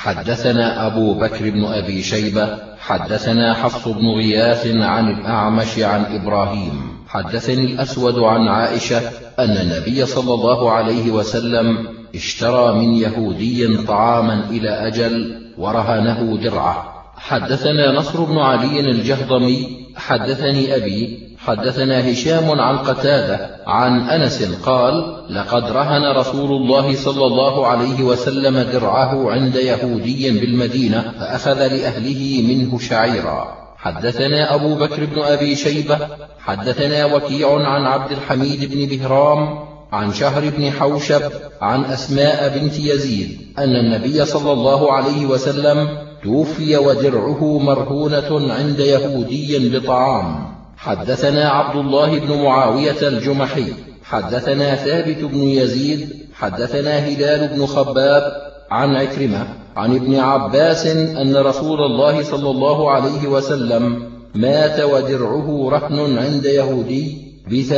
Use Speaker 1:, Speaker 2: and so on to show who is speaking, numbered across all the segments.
Speaker 1: حدثنا أبو بكر بن أبي شيبة حدثنا حفص بن غياث عن الأعمش عن إبراهيم حدثني الأسود عن عائشة أن النبي صلى الله عليه وسلم اشترى من يهودي طعاما إلى أجل ورهنه درعه. حدثنا نصر بن علي الجهضمي حدثني أبي حدثنا هشام عن قتادة عن أنس قال: لقد رهن رسول الله صلى الله عليه وسلم درعه عند يهودي بالمدينة فأخذ لأهله منه شعيرا. حدثنا أبو بكر بن أبي شيبة حدثنا وكيع عن عبد الحميد بن بهرام عن شهر بن حوشب عن أسماء بنت يزيد أن النبي صلى الله عليه وسلم توفي ودرعه مرهونة عند يهودي بطعام. حدثنا عبد الله بن معاوية الجمحي حدثنا ثابت بن يزيد حدثنا هلال بن خباب عن عكرمة عن ابن عباس أن رسول الله صلى الله عليه وسلم مات ودرعه رهن عند يهودي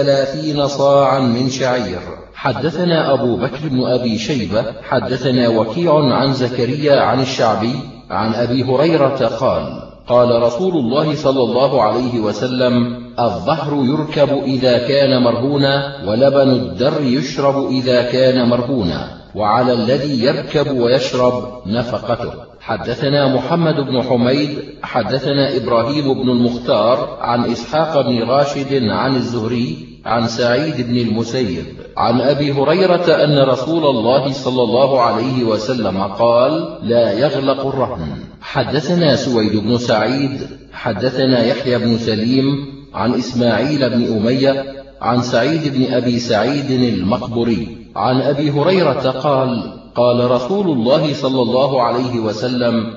Speaker 1: ب30 صاعا من شعير. حدثنا أبو بكر بن أبي شيبة حدثنا وكيع عن زكريا عن الشعبي عن أبي هريرة قال: قال رسول الله صلى الله عليه وسلم: الظهر يركب إذا كان مرهونا، ولبن الدر يشرب إذا كان مرهونا، وعلى الذي يركب ويشرب نفقته. حدثنا محمد بن حميد حدثنا إبراهيم بن المختار عن إسحاق بن راشد عن الزهري عن سعيد بن المسيب عن أبي هريرة أن رسول الله صلى الله عليه وسلم قال: لا يغلق الرهن. حدثنا سويد بن سعيد حدثنا يحيى بن سليم عن إسماعيل بن أمية عن سعيد بن أبي سعيد المقبري عن أبي هريرة قال: قال رسول الله صلى الله عليه وسلم: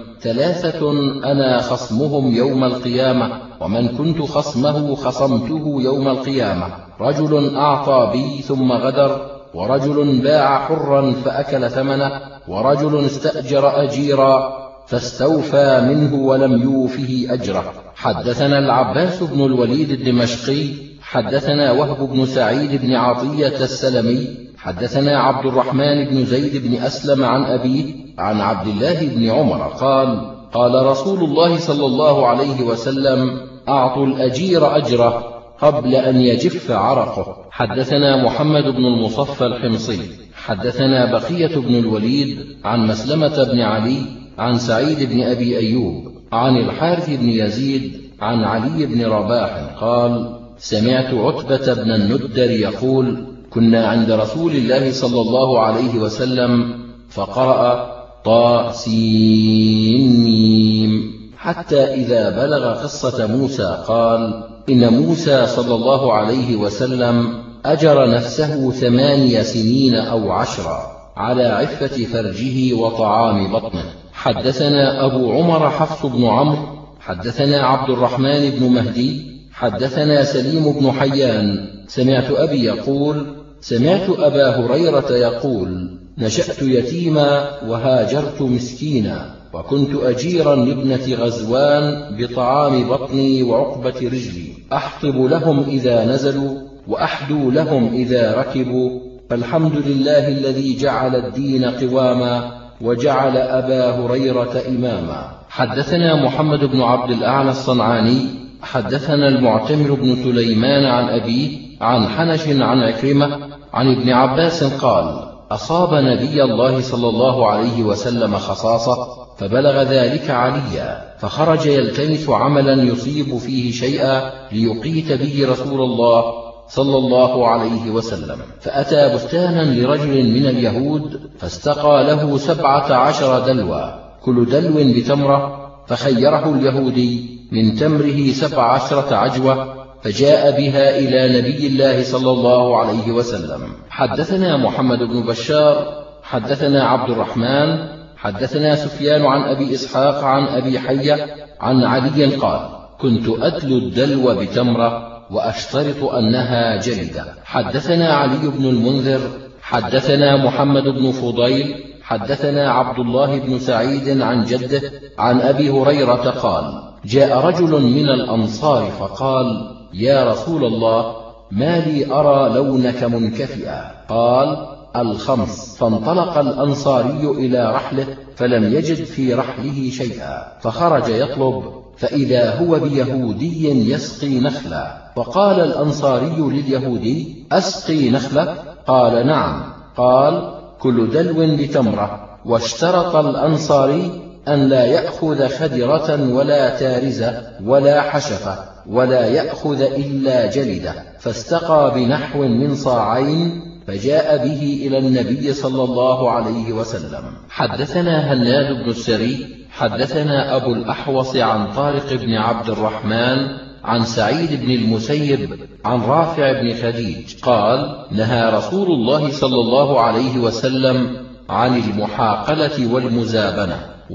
Speaker 1: 3 أنا خصمهم يوم القيامة، ومن كنت خصمه خصمته يوم القيامة: رجل أعطى بي ثم غدر، ورجل باع حرا فأكل ثمنه، ورجل استأجر أجيرا فاستوفى منه ولم يوفه أجره. حدثنا العباس بن الوليد الدمشقي حدثنا وهب بن سعيد بن عطية السلمي حدثنا عبد الرحمن بن زيد بن أسلم عن أبيه عن عبد الله بن عمر قال: قال رسول الله صلى الله عليه وسلم: أعطوا الأجير أجره قبل أن يجف عرقه. حدثنا محمد بن المصفى الحمصي حدثنا بقية بن الوليد عن مسلمة بن علي عن سعيد بن أبي أيوب عن الحارث بن يزيد عن علي بن رباح قال: سمعت عتبة بن الندر يقول: كنا عند رسول الله صلى الله عليه وسلم فقرأ طاسين حتى إذا بلغ قصة موسى قال: إن موسى صلى الله عليه وسلم أجر نفسه 8 سنين أو 10 على عفة فرجه وطعام بطنه. حدثنا أبو عمر حفص بن عمرو حدثنا عبد الرحمن بن مهدي حدثنا سليم بن حيان سمعت أبي يقول: سمعت أبا هريرة يقول: نشأت يتيما وهاجرت مسكينا، وكنت أجيرا لابنة غزوان بطعام بطني وعقبة رجلي، أحطب لهم إذا نزلوا وأحدو لهم إذا ركبوا، فالحمد لله الذي جعل الدين قواما وجعل أبا هريرة إماما. حدثنا محمد بن عبد الأعلى الصنعاني حدثنا المعتمر بن سليمان عن أبيه عن حنش عن عكرمة عن ابن عباس قال: أصاب نبي الله صلى الله عليه وسلم خصاصة فبلغ ذلك عليا، فخرج يلتمس عملا يصيب فيه شيئا ليقيت به رسول الله صلى الله عليه وسلم، فأتى بستانا لرجل من اليهود فاستقى له 17 دلوا كل دلو بتمرة، فخيره اليهودي من تمره 17 عجوة، فجاء بها إلى نبي الله صلى الله عليه وسلم. حدثنا محمد بن بشار حدثنا عبد الرحمن حدثنا سفيان عن أبي إسحاق عن أبي حية عن علي قال: كنت أدل الدلو بتمرة وأشترط أنها جلدة. حدثنا علي بن المنذر حدثنا محمد بن فضيل حدثنا عبد الله بن سعيد عن جده عن أبي هريرة قال: جاء رجل من الأنصار فقال: يا رسول الله، ما لي أرى لونك منكفئا؟ قال: الخمس. فانطلق الأنصاري إلى رحله فلم يجد في رحله شيئا، فخرج يطلب، فإذا هو بيهودي يسقي نخلا، فقال الأنصاري لليهودي: أسقي نخلة؟ قال: نعم. قال: كل دلو بتمرة. واشترط الأنصاري أن لا يأخذ خدرة ولا تارزة ولا حشفة، ولا يأخذ إلا جلدة، فاستقى بنحو من صاعين، فجاء به إلى النبي صلى الله عليه وسلم. حدثنا هناد بن السري حدثنا أبو الأحوص عن طارق بن عبد الرحمن عن سعيد بن المسيب عن رافع بن خديج قال: نهى رسول الله صلى الله عليه وسلم عن المحاقلة والمزابنة،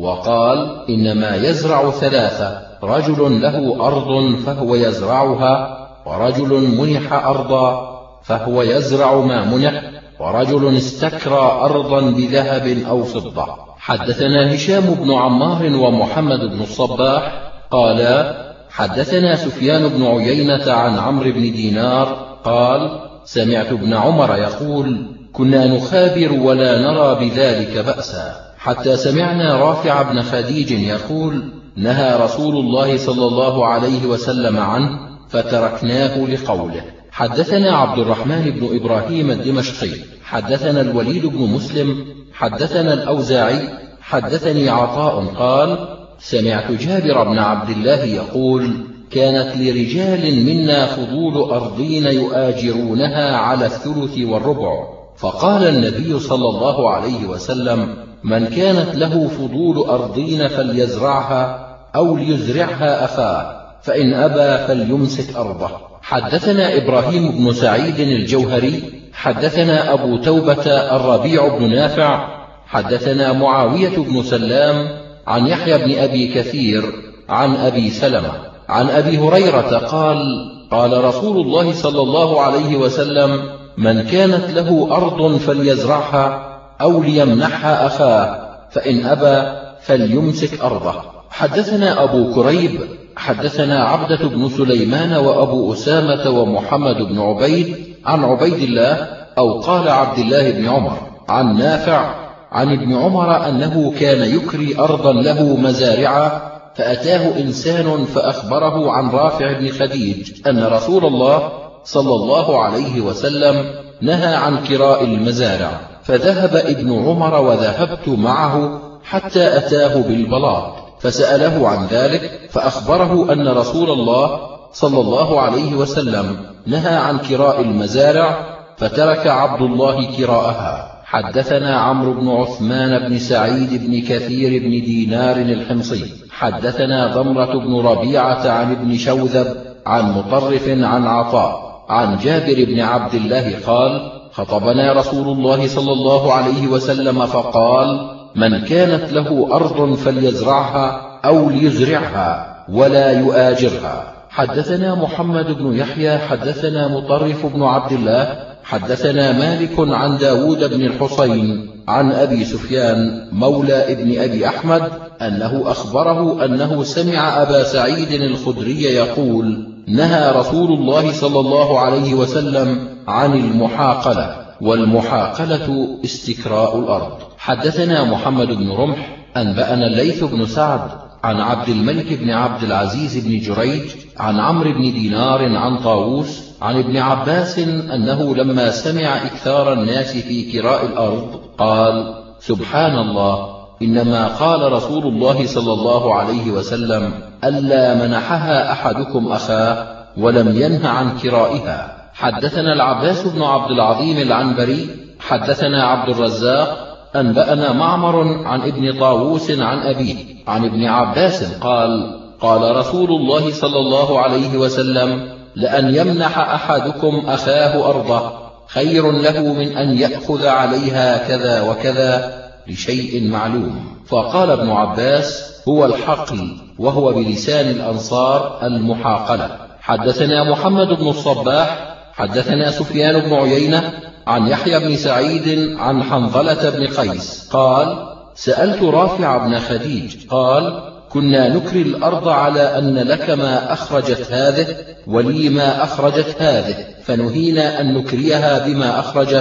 Speaker 1: وقال: إنما يزرع ثلاثة: رجل له أرض فهو يزرعها، ورجل منح أرضا فهو يزرع ما منح، ورجل استكرى أرضا بذهب أو فضة. حدثنا هشام بن عمار ومحمد بن الصباح قالا: حدثنا سفيان بن عيينة عن عمرو بن دينار قال: سمعت ابن عمر يقول: كنا نخابر ولا نرى بذلك بأسا، حتى سمعنا رافع بن خديج يقول: نهى رسول الله صلى الله عليه وسلم عنه، فتركناه لقوله. حدثنا عبد الرحمن بن إبراهيم الدمشقي حدثنا الوليد بن مسلم حدثنا الأوزاعي حدثني عطاء قال: سمعت جابر بن عبد الله يقول: كانت لرجال منا فضول أرضين يؤاجرونها على الثلث والربع، فقال النبي صلى الله عليه وسلم: من كانت له فضول أرضين فليزرعها أو ليزرعها أخاه، فإن أبى فليمسك أرضه. حدثنا إبراهيم بن سعيد الجوهري حدثنا أبو توبة الربيع بن نافع حدثنا معاوية بن سلام عن يحيى بن أبي كثير عن أبي سلمة عن أبي هريرة قال: قال رسول الله صلى الله عليه وسلم: من كانت له أرض فليزرعها أو ليمنحها أخاه، فإن أبى فليمسك أرضه. حدثنا أبو كريب حدثنا عبدة بن سليمان وأبو أسامة ومحمد بن عبيد عن عبيد الله أو قال عبد الله بن عمر عن نافع عن ابن عمر أنه كان يكري أرضا له مزارعا، فأتاه إنسان فأخبره عن رافع بن خديج أن رسول الله صلى الله عليه وسلم نهى عن كراء المزارع، فذهب ابن عمر وذهبت معه حتى أتاه بالبلاط، فسأله عن ذلك، فأخبره أن رسول الله صلى الله عليه وسلم نهى عن كراء المزارع، فترك عبد الله كراءها. حدثنا عمرو بن عثمان بن سعيد بن كثير بن دينار الحمصي حدثنا ضمرة بن ربيعة عن ابن شوذب عن مطرف عن عطاء عن جابر بن عبد الله قال: خطبنا رسول الله صلى الله عليه وسلم فقال: من كانت له أرض فليزرعها أو ليزرعها ولا يؤاجرها. حدثنا محمد بن يحيى حدثنا مطرف بن عبد الله حدثنا مالك عن داود بن الحصين عن أبي سفيان مولى ابن أبي أحمد أنه أخبره أنه سمع أبا سعيد الخدري يقول: نهى رسول الله صلى الله عليه وسلم عن المحاقلة، والمحاقلة استكراء الأرض. حدثنا محمد بن رمح أنبأنا الليث بن سعد عن عبد الملك بن عبد العزيز بن جريج عن عمرو بن دينار عن طاووس عن ابن عباس أنه لما سمع إكثار الناس في كراء الأرض قال: سبحان الله، إنما قال رسول الله صلى الله عليه وسلم: ألا منحها أحدكم أخاه، ولم ينه عن كرائها. حدثنا العباس بن عبد العظيم العنبري حدثنا عبد الرزاق أنبأنا معمر عن ابن طاووس عن أبيه عن ابن عباس قال: قال رسول الله صلى الله عليه وسلم: لأن يمنح أحدكم أخاه أرضه خير له من أن يأخذ عليها كذا وكذا لشيء معلوم. فقال ابن عباس: هو الحقل، وهو بلسان الأنصار المحاقلة. حدثنا محمد بن الصباح حدثنا سفيان بن عيينة عن يحيى بن سعيد عن حنظلة بن قيس قال: سألت رافع بن خديج قال: كنا نكري الأرض على أن لك ما أخرجت هذه ولي ما أخرجت هذه، فنهينا أن نكريها بما أخرجت،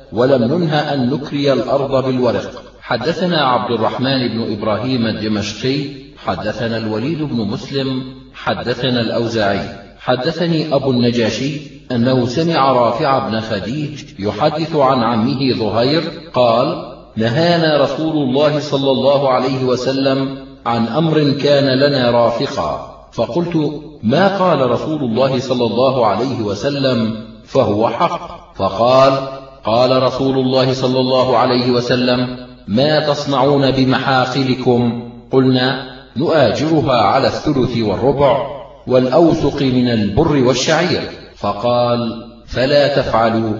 Speaker 1: ولم ننه أن نكري الأرض بالورق. حدثنا عبد الرحمن بن إبراهيم الدمشقي حدثنا الوليد بن مسلم حدثنا الأوزاعي حدثني أبو النجاشي أنه سمع رافع بن خديج يحدث عن عمه ظهير قال: نهانا رسول الله صلى الله عليه وسلم عن أمر كان لنا رافقا. فقلت: ما قال رسول الله صلى الله عليه وسلم فهو حق؟ فقال: قال رسول الله صلى الله عليه وسلم: ما تصنعون بمحاقلكم؟ قلنا: نؤاجرها على الثلث والربع والأوسق من البر والشعير. فقال: فلا تفعلوا،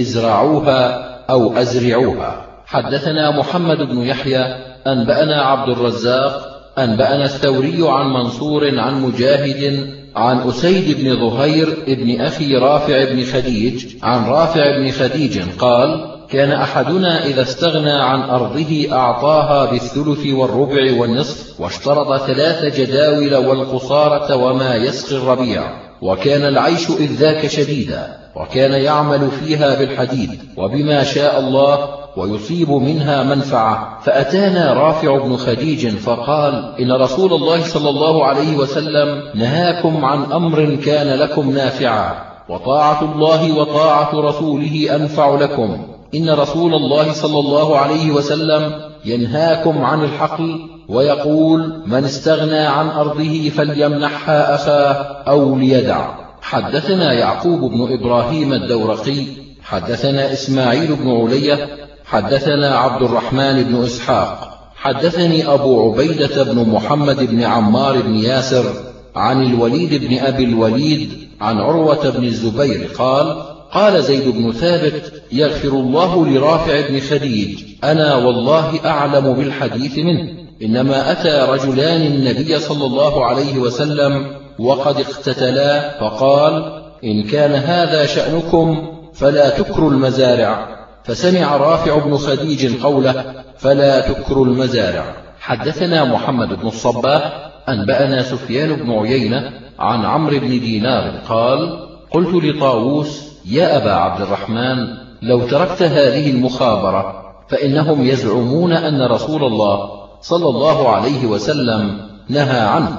Speaker 1: ازرعوها أو أزرعوها. حدثنا محمد بن يحيى أنبأنا عبد الرزاق أنبأنا الثوري عن منصور عن مجاهد عن أسيد بن ظهير ابن أخي رافع بن خديج عن رافع بن خديج قال: كان أحدنا إذا استغنى عن أرضه أعطاها بالثلث والربع والنصف، واشترط 3 جداول والقصارة وما يسقي الربيع، وكان العيش إذ ذاك شديدا، وكان يعمل فيها بالحديد وبما شاء الله ويصيب منها منفعة. فأتانا رافع بن خديج فقال: إن رسول الله صلى الله عليه وسلم نهاكم عن أمر كان لكم نافعا، وطاعة الله وطاعة رسوله أنفع لكم. إن رسول الله صلى الله عليه وسلم ينهاكم عن الحقل ويقول: من استغنى عن أرضه فليمنحها أخاه أو ليدع. حدثنا يعقوب بن إبراهيم الدورقي حدثنا إسماعيل بن علية حدثنا عبد الرحمن بن إسحاق حدثني أبو عبيدة بن محمد بن عمار بن ياسر عن الوليد بن أبي الوليد عن عروة بن الزبير قال: قال زيد بن ثابت: يغفر الله لرافع بن خديج، أنا والله أعلم بالحديث منه. إنما أتى رجلان النبي صلى الله عليه وسلم وقد اقتتلا، فقال: إن كان هذا شأنكم فلا تكروا المزارع. فسمع رافع بن خديج قوله: فلا تكروا المزارع. حدثنا محمد بن الصباح أنبأنا سفيان بن عيينة عن عمرو بن دينار قال: قلت لطاووس: يا أبا عبد الرحمن، لو تركت هذه المخابرة فإنهم يزعمون أن رسول الله صلى الله عليه وسلم نهى عنه.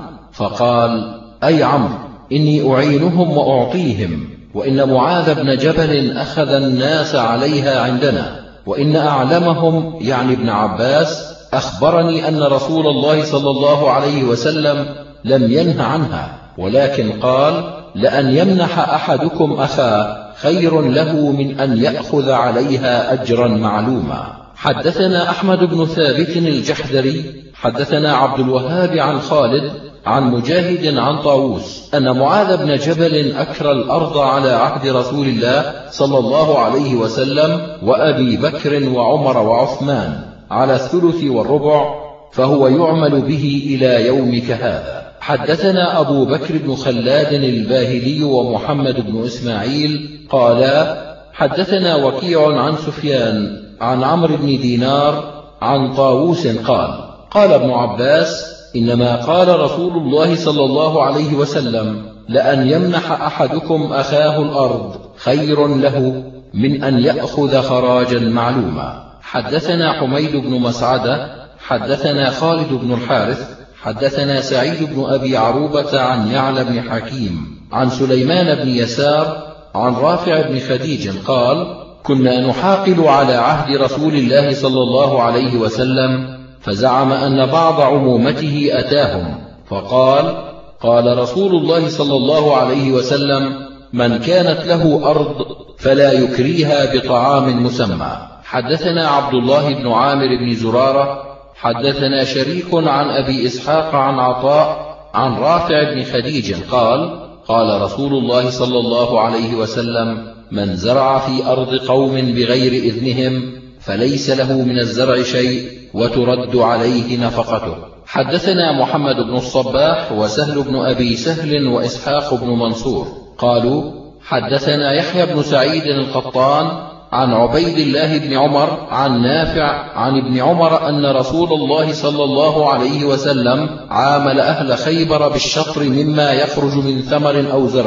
Speaker 1: فقال: أي عمرو، إني أعينهم وأعطيهم، وإن معاذ بن جبل أخذ الناس عليها عندنا، وإن أعلمهم يعني ابن عباس أخبرني أن رسول الله صلى الله عليه وسلم لم ينه عنها، ولكن قال: لأن يمنح أحدكم أخاه خير له من أن يأخذ عليها أجرا معلوما. حدثنا أحمد بن ثابت الجحدري حدثنا عبد الوهاب عن خالد عن مجاهد عن طاووس أن معاذ بن جبل أكرى الأرض على عهد رسول الله صلى الله عليه وسلم وأبي بكر وعمر وعثمان على الثلث والربع، فهو يعمل به إلى يومك هذا. حدثنا أبو بكر بن خلاد الباهلي ومحمد بن إسماعيل قالا: حدثنا وكيع عن سفيان عن عمرو بن دينار عن طاووس قال: قال ابن عباس: إنما قال رسول الله صلى الله عليه وسلم: لأن يمنح أحدكم أخاه الأرض خير له من أن يأخذ خراجا معلوما. حدثنا حميد بن مسعدة حدثنا خالد بن الحارث حدثنا سعيد بن أبي عروبة عن يعلى بن حكيم عن سليمان بن يسار عن رافع بن خديج قال: كنا نحاقل على عهد رسول الله صلى الله عليه وسلم، فزعم أن بعض عمومته أتاهم فقال: قال رسول الله صلى الله عليه وسلم: من كانت له أرض فلا يكريها بطعام مسمى. حدثنا عبد الله بن عامر بن زرارة حدثنا شريك عن أبي إسحاق عن عطاء عن رافع بن خديج قال: قال رسول الله صلى الله عليه وسلم: من زرع في أرض قوم بغير إذنهم فليس له من الزرع شيء وترد عليه نفقته. حدثنا محمد بن الصباح وسهل بن أبي سهل وإسحاق بن منصور قالوا: حدثنا يحيى بن سعيد القطان عن عبيد الله بن عمر عن نافع عن ابن عمر أن رسول الله صلى الله عليه وسلم عامل أهل خيبر بالشطر مما يخرج من ثمر أو زرع،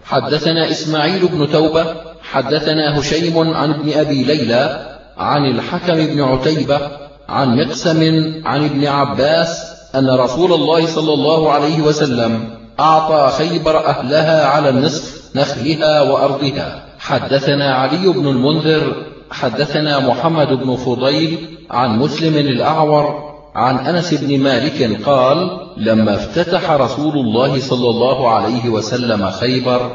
Speaker 1: حدثنا إسماعيل بن توبة حدثنا هشيم عن ابن أبي ليلى عن الحكم بن عتيبة عن مقسم عن ابن عباس أن رسول الله صلى الله عليه وسلم أعطى خيبر أهلها على النصف نخلها وأرضها. حدثنا علي بن المنذر حدثنا محمد بن فضيل عن مسلم الأعور عن أنس بن مالك قال: لما افتتح رسول الله صلى الله عليه وسلم خيبر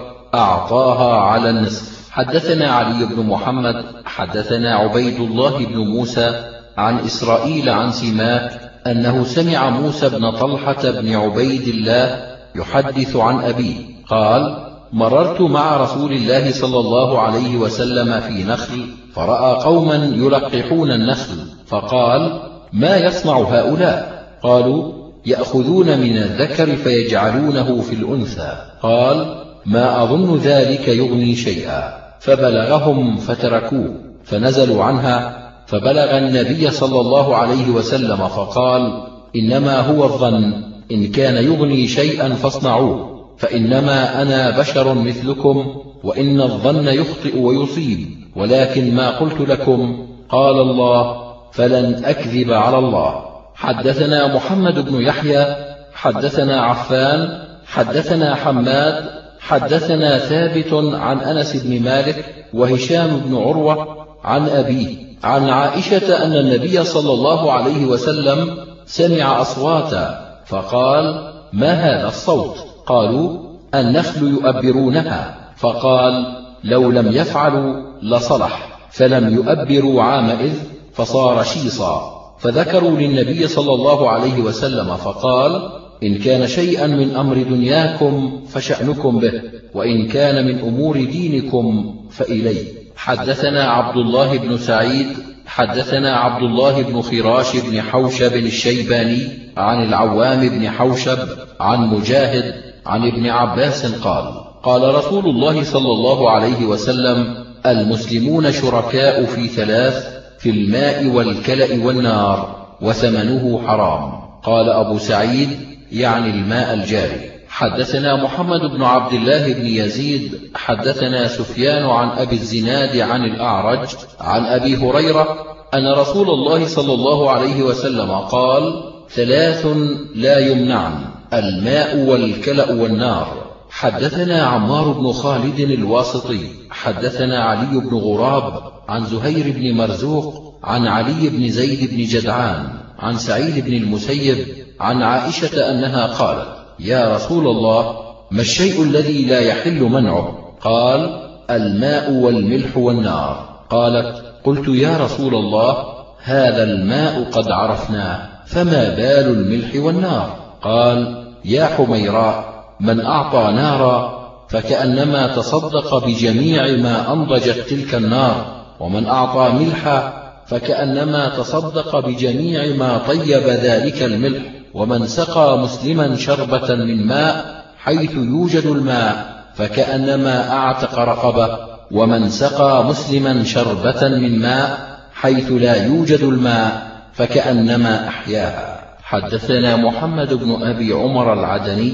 Speaker 1: أعطاها على النصف. حدثنا علي بن محمد حدثنا عبيد الله بن موسى عن إسرائيل عن سماك أنه سمع موسى بن طلحة بن عبيد الله يحدث عن أبيه قال: مررت مع رسول الله صلى الله عليه وسلم في نخل فرأى قوما يلقحون النخل فقال: ما يصنع هؤلاء؟ قالوا: يأخذون من الذكر فيجعلونه في الأنثى. قال: ما أظن ذلك يغني شيئا. فبلغهم فتركوه فنزلوا عنها، فبلغ النبي صلى الله عليه وسلم فقال: إنما هو الظن، إن كان يغني شيئا فاصنعوه، فإنما أنا بشر مثلكم، وإن الظن يخطئ ويصيب، ولكن ما قلت لكم قال الله فلن أكذب على الله. حدثنا محمد بن يحيى حدثنا عفان حدثنا حماد حدثنا ثابت عن أنس بن مالك وهشام بن عروة عن أبيه عن عائشة أن النبي صلى الله عليه وسلم سمع أصواتا فقال: ما هذا الصوت؟ قالوا: النخل يؤبرونها. فقال: لو لم يفعلوا لصلح، فلم يؤبروا عامئذ فصار شيصا. فذكروا للنبي صلى الله عليه وسلم فقال: إن كان شيئا من أمر دنياكم فشأنكم به، وإن كان من أمور دينكم فإليه. حدثنا عبد الله بن سعيد حدثنا عبد الله بن خراش بن حوشب الشيباني عن العوام بن حوشب عن مجاهد عن ابن عباس قال: قال رسول الله صلى الله عليه وسلم: المسلمون شركاء في ثلاث: في الماء والكلأ والنار، وثمنه حرام. قال أبو سعيد: يعني الماء الجاري. حدثنا محمد بن عبد الله بن يزيد حدثنا سفيان عن أبي الزناد عن الأعرج عن أبي هريرة أن رسول الله صلى الله عليه وسلم قال: ثلاث لا يمنعن: الماء والكلأ والنار. حدثنا عمار بن خالد الواسطي حدثنا علي بن غراب عن زهير بن مرزوق عن علي بن زيد بن جدعان عن سعيد بن المسيب عن عائشة أنها قالت: يا رسول الله، ما الشيء الذي لا يحل منعه؟ قال: الماء والملح والنار. قالت: قلت: يا رسول الله، هذا الماء قد عرفناه، فما بال الملح والنار؟ قال: يا حميراء، من أعطى نارا فكأنما تصدق بجميع ما أنضجت تلك النار، ومن أعطى ملحا فكأنما تصدق بجميع ما طيب ذلك الملح، ومن سقى مسلما شربة من ماء حيث يوجد الماء فكأنما أعتق رقبة، ومن سقى مسلما شربة من ماء حيث لا يوجد الماء فكأنما أحياها. حدثنا محمد بن أبي عمر العدني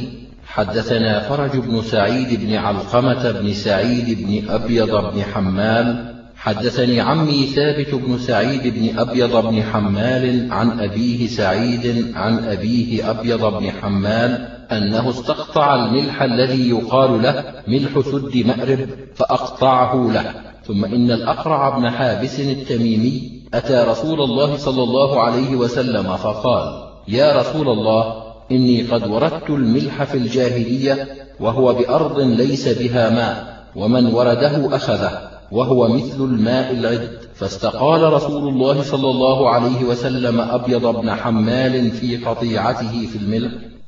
Speaker 1: حدثنا فرج بن سعيد بن علقمة بن سعيد بن أبيض بن حمال حدثني عمي ثابت بن سعيد بن أبيض بن حمال عن أبيه سعيد عن أبيه أبيض بن حمال أنه استقطع الملح الذي يقال له ملح سد مأرب فأقطعه له. ثم إن الأقرع بن حابس التميمي أتى رسول الله صلى الله عليه وسلم فقال: يا رسول الله، إني قد وردت الملح في الجاهلية وهو بأرض ليس بها ماء، ومن ورده أخذه، وهو مثل الماء العذب. فاستقال رسول الله صلى الله عليه وسلم أبيض بن حمال في قطيعته في الملح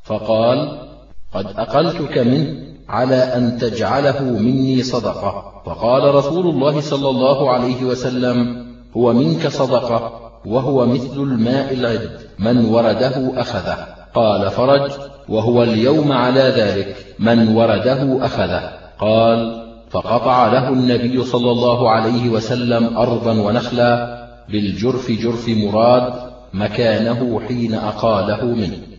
Speaker 1: فقال: قد أقلتك منه على أن تجعله مني صدقة. فقال رسول الله صلى الله عليه وسلم: هو منك صدقة، وهو مثل الماء العذب، من ورده أخذه. قال فرج: وهو اليوم على ذلك، من ورده أخذه. قال: فقطع له النبي صلى الله عليه وسلم أرضا ونخلا بالجرف جرف مراد مكانه حين أقاله منه.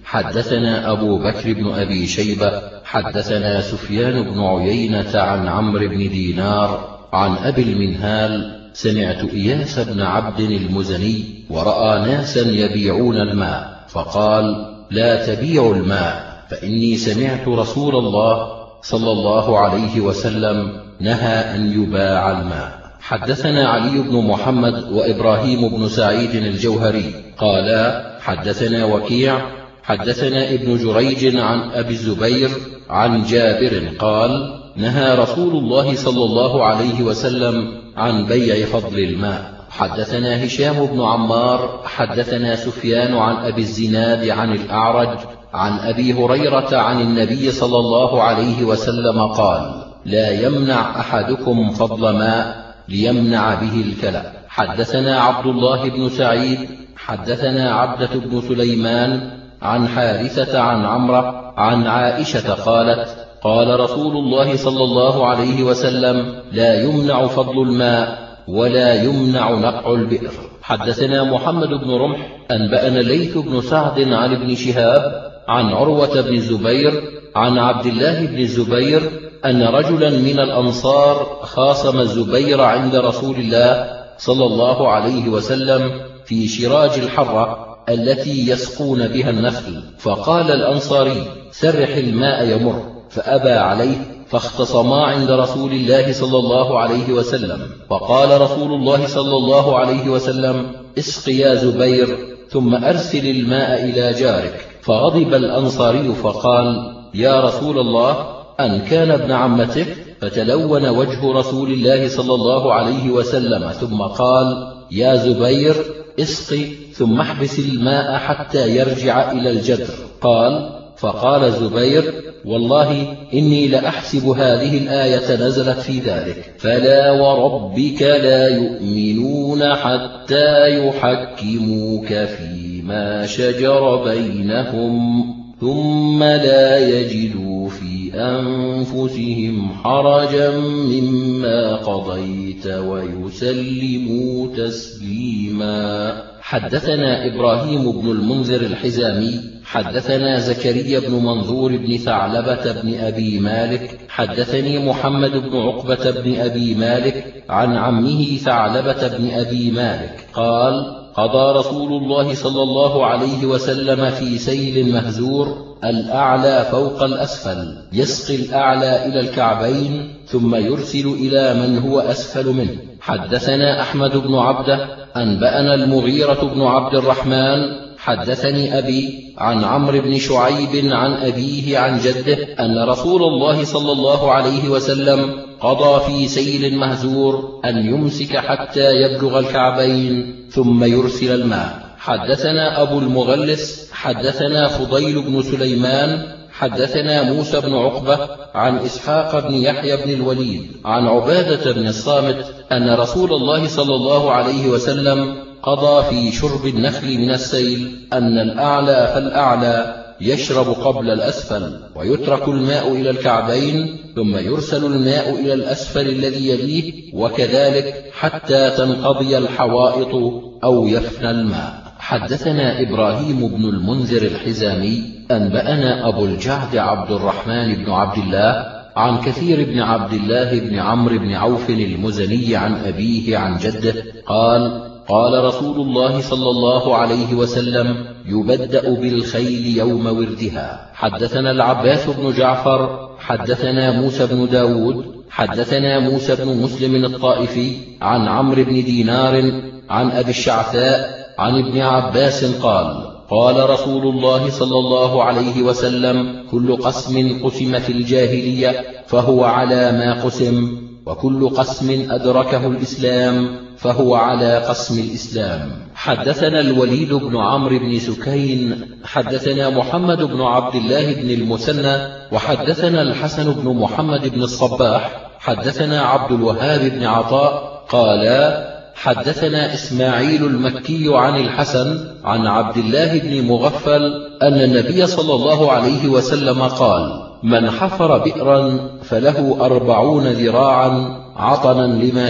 Speaker 1: حدثنا أبو بكر بن أبي شيبة حدثنا سفيان بن عيينة عن عمرو بن دينار عن أبي المنهال سمعت إياس بن عبد المزني ورأى ناسا يبيعون الماء فقال: لا تبيعوا الماء، فإني سمعت رسول الله صلى الله عليه وسلم نهى أن يباع الماء. حدثنا علي بن محمد وإبراهيم بن سعيد الجوهري قالا: حدثنا وكيع حدثنا ابن جريج عن أبي الزبير عن جابر قال: نهى رسول الله صلى الله عليه وسلم عن بيع فضل الماء. حدثنا هشام بن عمار حدثنا سفيان عن أبي الزناد عن الأعرج عن أبي هريرة عن النبي صلى الله عليه وسلم قال: لا يمنع أحدكم فضل ماء ليمنع به الكلى. حدثنا عبد الله بن سعيد حدثنا عبدة بن سليمان عن حارثة عن عمرة عن عائشة قالت: قال رسول الله صلى الله عليه وسلم: لا يمنع فضل الماء ولا يمنع نقع البئر. حدثنا محمد بن رمح أنبأنا الليث بن سعد عن ابن شهاب عن عروة بن الزبير عن عبد الله بن الزبير أن رجلا من الأنصار خاصم الزبير عند رسول الله صلى الله عليه وسلم في شراج الحرة التي يسقون بها النخل، فقال الأنصاري: سرح الماء يمر، فأبى عليه، فاختصما عند رسول الله صلى الله عليه وسلم، فقال رسول الله صلى الله عليه وسلم: اسق يا زبير ثم أرسل الماء إلى جارك. فغضب الأنصاري فقال: يا رسول الله، أن كان ابن عمتك؟ فتلون وجه رسول الله صلى الله عليه وسلم ثم قال: يا زبير اسق ثم احبس الماء حتى يرجع إلى الجدر. فقال زبير: والله إني لأحسب هذه الآية نزلت في ذلك: فلا وربك لا يؤمنون حتى يحكموك فيما شجر بينهم ثم لا يجدوا في أنفسهم حرجا مما قضيت ويسلموا تسليما. حدثنا إبراهيم بن المنذر الحزامي حدثنا زكريا بن منظور بن ثعلبة بن أبي مالك حدثني محمد بن عقبة بن أبي مالك عن عمه ثعلبة بن أبي مالك قال: قضى رسول الله صلى الله عليه وسلم في سيل مهزور: الأعلى فوق الأسفل، يسقي الأعلى إلى الكعبين ثم يرسل إلى من هو أسفل منه. حدثنا أحمد بن عبده أنبأنا المغيرة بن عبد الرحمن حدثني أبي عن عمرو بن شعيب عن أبيه عن جده أن رسول الله صلى الله عليه وسلم قضى في سيل مهزور أن يمسك حتى يبلغ الكعبين ثم يرسل الماء. حدثنا أبو المغلس حدثنا فضيل بن سليمان حدثنا موسى بن عقبة عن إسحاق بن يحيى بن الوليد عن عبادة بن الصامت أن رسول الله صلى الله عليه وسلم قضى في شرب النخل من السيل أن الأعلى فالأعلى يشرب قبل الأسفل، ويترك الماء إلى الكعبين ثم يرسل الماء إلى الأسفل الذي يليه، وكذلك حتى تنقضي الحوائط أو يفنى الماء. حدثنا إبراهيم بن المنذر الحزامي أنبأنا أبو الجعد عبد الرحمن بن عبد الله عن كثير بن عبد الله بن عمرو بن عوف المزني عن أبيه عن جده قال: قال رسول الله صلى الله عليه وسلم: يبدأ بالخيل يوم وردها. حدثنا العباس بن جعفر حدثنا موسى بن داود حدثنا موسى بن مسلم الطائفي عن عمرو بن دينار عن أبي الشعثاء عن ابن عباس قال: قال رسول الله صلى الله عليه وسلم: كل قسم قسم في الجاهلية فهو على ما قسم، وكل قسم أدركه الإسلام فهو على قسم الإسلام. حدثنا الوليد بن عمرو بن سكين حدثنا محمد بن عبد الله بن المثنى وحدثنا الحسن بن محمد بن الصباح حدثنا عبد الوهاب بن عطاء قالا: حدثنا إسماعيل المكي عن الحسن عن عبد الله بن مغفل أن النبي صلى الله عليه وسلم قال: من حفر بئرا فله 40 ذراعا عطنا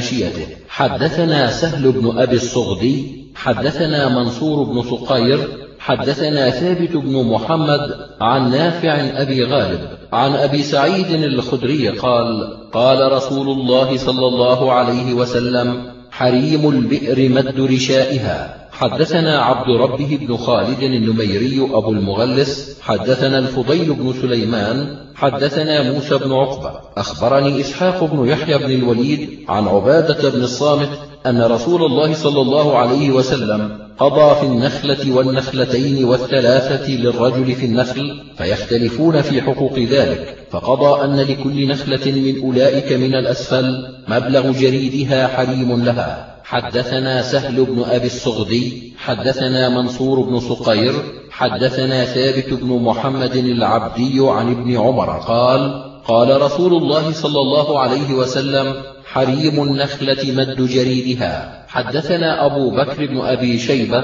Speaker 1: لماشيته. حدثنا سهل بن أبي الصغدي حدثنا منصور بن صقير حدثنا ثابت بن محمد عن نافع أبي غالب عن أبي سعيد الخدري قال: قال رسول الله صلى الله عليه وسلم: حريم البئر مد رشائها. حدثنا عبد ربه بن خالد النميري أبو المغلس حدثنا الفضيل بن سليمان حدثنا موسى بن عقبة أخبرني إسحاق بن يحيى بن الوليد عن عبادة بن الصامت أن رسول الله صلى الله عليه وسلم قضى في النخلة والنخلتين والثلاثة للرجل في النخل فيختلفون في حقوق ذلك، فقضى أن لكل نخلة من أولئك من الأسفل مبلغ جريدها حريم لها. حدثنا سهل بن أبي الصغدي حدثنا منصور بن صقير حدثنا ثابت بن محمد العبدي عن ابن عمر قال: قال رسول الله صلى الله عليه وسلم: حريم النخلة مد جريدها. حدثنا أبو بكر بن أبي شيبة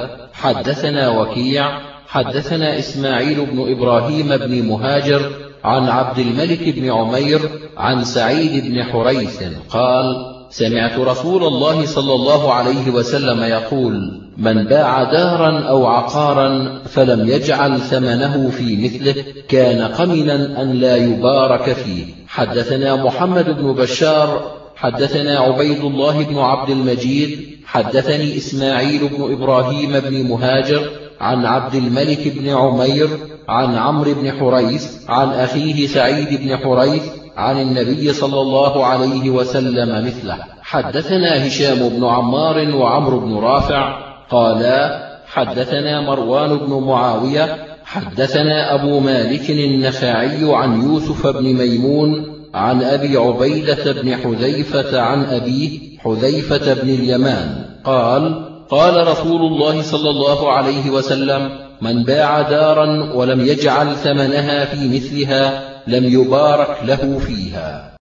Speaker 1: حدثنا وكيع حدثنا إسماعيل بن إبراهيم بن مهاجر عن عبد الملك بن عمير عن سعيد بن حريث قال: سمعت رسول الله صلى الله عليه وسلم يقول: من باع دارا أو عقارا فلم يجعل ثمنه في مثله كان قمنا أن لا يبارك فيه. حدثنا محمد بن بشار حدثنا عبيد الله بن عبد المجيد حدثني إسماعيل بن إبراهيم بن مهاجر عن عبد الملك بن عمير عن عمرو بن حريث عن أخيه سعيد بن حريث عن النبي صلى الله عليه وسلم مثله. حدثنا هشام بن عمار وعمرو بن رافع قالا: حدثنا مروان بن معاوية حدثنا أبو مالك النخعي عن يوسف بن ميمون عن أبي عبيدة بن حذيفة عن أبيه حذيفة بن اليمان قال: قال رسول الله صلى الله عليه وسلم: من باع دارا ولم يجعل ثمنها في مثلها لم يبارك له فيها.